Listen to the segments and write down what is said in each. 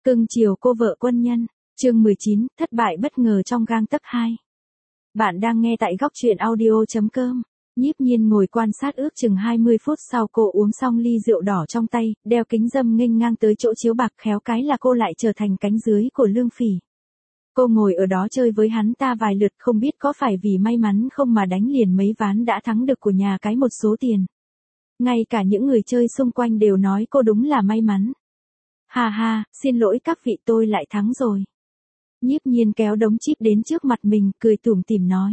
Cưng chiều cô vợ quân nhân, chương 19, thất bại bất ngờ trong gang tấc 2. Bạn đang nghe tại góc truyện audio.com. Nhiếp Nhiên ngồi quan sát ước chừng 20 phút sau cô uống xong ly rượu đỏ trong tay, đeo kính râm nghênh ngang tới chỗ chiếu bạc, khéo cái là cô lại trở thành cánh dưới của Lương Phỉ. Cô ngồi ở đó chơi với hắn ta vài lượt, không biết có phải vì may mắn không mà đánh liền mấy ván đã thắng được của nhà cái một số tiền. Ngay cả những người chơi xung quanh đều nói cô đúng là may mắn. Ha ha, xin lỗi các vị, tôi lại thắng rồi. Nhiếp Nhiên kéo đống chip đến trước mặt mình, cười tủm tỉm nói.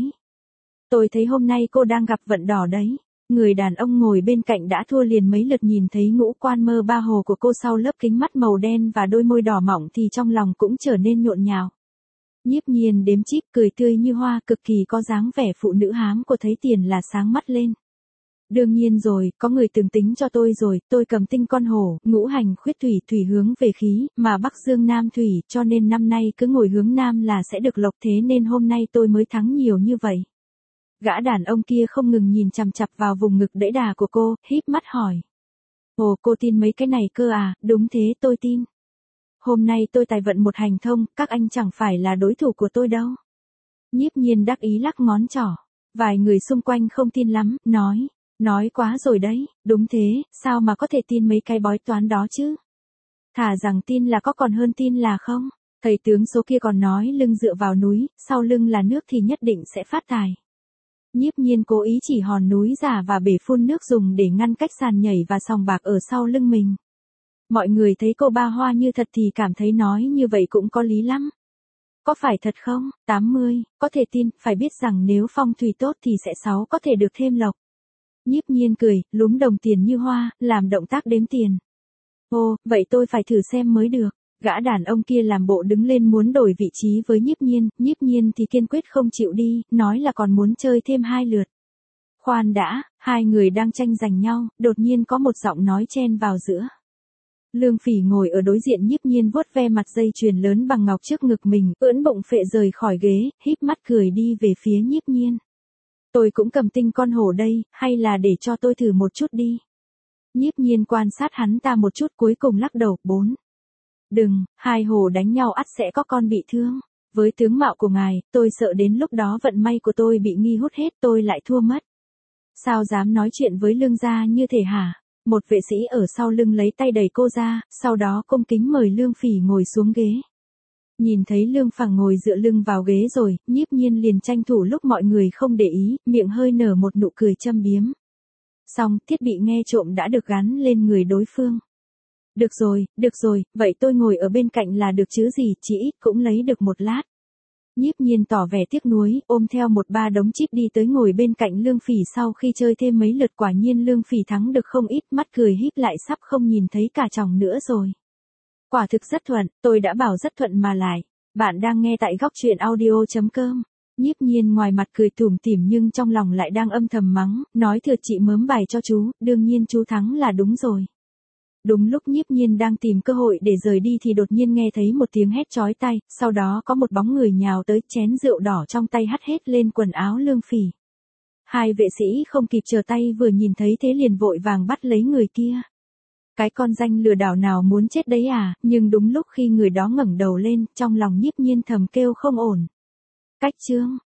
Tôi thấy hôm nay cô đang gặp vận đỏ đấy. Người đàn ông ngồi bên cạnh đã thua liền mấy lượt, nhìn thấy ngũ quan mơ ba hồ của cô sau lớp kính mắt màu đen và đôi môi đỏ mỏng thì trong lòng cũng trở nên nhộn nhạo. Nhiếp Nhiên đếm chip, cười tươi như hoa, cực kỳ có dáng vẻ phụ nữ hám của thấy tiền là sáng mắt lên. Đương nhiên rồi, có người từng tính cho tôi rồi, tôi cầm tinh con hổ, ngũ hành khuyết thủy, thủy hướng về khí, mà bắc dương nam thủy, cho nên năm nay cứ ngồi hướng nam là sẽ được lộc, thế nên hôm nay tôi mới thắng nhiều như vậy. Gã đàn ông kia không ngừng nhìn chằm chằm vào vùng ngực đẫy đà của cô, híp mắt hỏi. Ồ, cô tin mấy cái này cơ à? Đúng thế, tôi tin. Hôm nay tôi tài vận một hành thông, các anh chẳng phải là đối thủ của tôi đâu. Nhiếp Nhiên đắc ý lắc ngón trỏ. Vài người xung quanh không tin lắm, nói quá rồi đấy, đúng thế, sao mà có thể tin mấy cái bói toán đó chứ? Thà rằng tin là có còn hơn tin là không. Thầy tướng số kia còn nói lưng dựa vào núi, sau lưng là nước thì nhất định sẽ phát tài. Nhiếp Nhiên cố ý chỉ hòn núi giả và bể phun nước dùng để ngăn cách sàn nhảy và sòng bạc ở sau lưng mình. Mọi người thấy cô ba hoa như thật thì cảm thấy nói như vậy cũng có lý lắm. Có phải thật không? 80, có thể tin, phải biết rằng nếu phong thủy tốt thì sẽ 6 có thể được thêm lộc. Nhiếp Nhiên cười, lúm đồng tiền như hoa, làm động tác đếm tiền. Ồ, vậy tôi phải thử xem mới được. Gã đàn ông kia làm bộ đứng lên muốn đổi vị trí với Nhiếp Nhiên thì kiên quyết không chịu đi, nói là còn muốn chơi thêm 2 lượt. Khoan đã, hai người đang tranh giành nhau, đột nhiên có một giọng nói chen vào giữa. Lương Phỉ ngồi ở đối diện Nhiếp Nhiên vuốt ve mặt dây chuyền lớn bằng ngọc trước ngực mình, ưỡn bụng phệ rời khỏi ghế, híp mắt cười đi về phía Nhiếp Nhiên. Tôi cũng cầm tinh con hổ đây, hay là để cho tôi thử một chút đi. Nhiếp Nhiên quan sát hắn ta một chút cuối cùng lắc đầu, 4. Đừng, hai hồ đánh nhau ắt sẽ có con bị thương. Với tướng mạo của ngài, tôi sợ đến lúc đó vận may của tôi bị nghi hút hết, tôi lại thua mất. Sao dám nói chuyện với Lương gia như thế hả? Một vệ sĩ ở sau lưng lấy tay đẩy cô ra, sau đó cung kính mời Lương Phỉ ngồi xuống ghế. Nhìn thấy Lương Phẳng ngồi dựa lưng vào ghế rồi, Nhiếp Nhiên liền tranh thủ lúc mọi người không để ý, miệng hơi nở một nụ cười châm biếm. Xong, thiết bị nghe trộm đã được gắn lên người đối phương. Được rồi, vậy tôi ngồi ở bên cạnh là được chứ gì, chỉ ít cũng lấy được một lát. Nhiếp Nhiên tỏ vẻ tiếc nuối, ôm theo một ba đống chip đi tới ngồi bên cạnh Lương Phỉ. Sau khi chơi thêm mấy lượt quả nhiên Lương Phỉ thắng được không ít, mắt cười híp lại sắp không nhìn thấy cả tròng nữa rồi. Quả thực rất thuận, tôi đã bảo rất thuận mà lại. Bạn đang nghe tại góc truyện audio.com. Nhiếp Nhiên ngoài mặt cười tủm tỉm nhưng trong lòng lại đang âm thầm mắng, nói thật chị mớm bài cho chú, đương nhiên chú thắng là đúng rồi. Đúng lúc Nhiếp Nhiên đang tìm cơ hội để rời đi thì đột nhiên nghe thấy một tiếng hét chói tai, sau đó có một bóng người nhào tới, chén rượu đỏ trong tay hắt hết lên quần áo Lương Phỉ. Hai vệ sĩ không kịp chờ tay vừa nhìn thấy thế liền vội vàng bắt lấy người kia. Cái con danh lừa đảo nào muốn chết đấy à, nhưng đúng lúc khi người đó ngẩng đầu lên, trong lòng Nhiếp Nhiên thầm kêu không ổn. Cách chương,